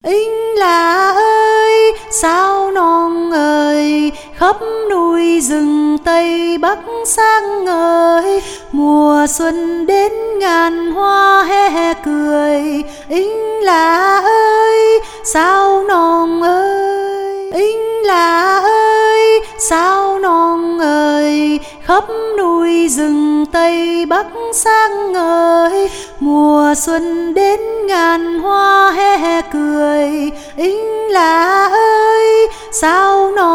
Ính là ơi, sao non ơi, khắp núi rừng Tây Bắc sáng ngời. Mùa xuân đến ngàn hoa hé cười. Ính là ơi, sao non ơi, Ính là ơi, sao non ơi, khắp núi rừng Tây Bắc sáng ngời. Mùa xuân đến ngàn hoa hé cười. Ính là ơi, sao non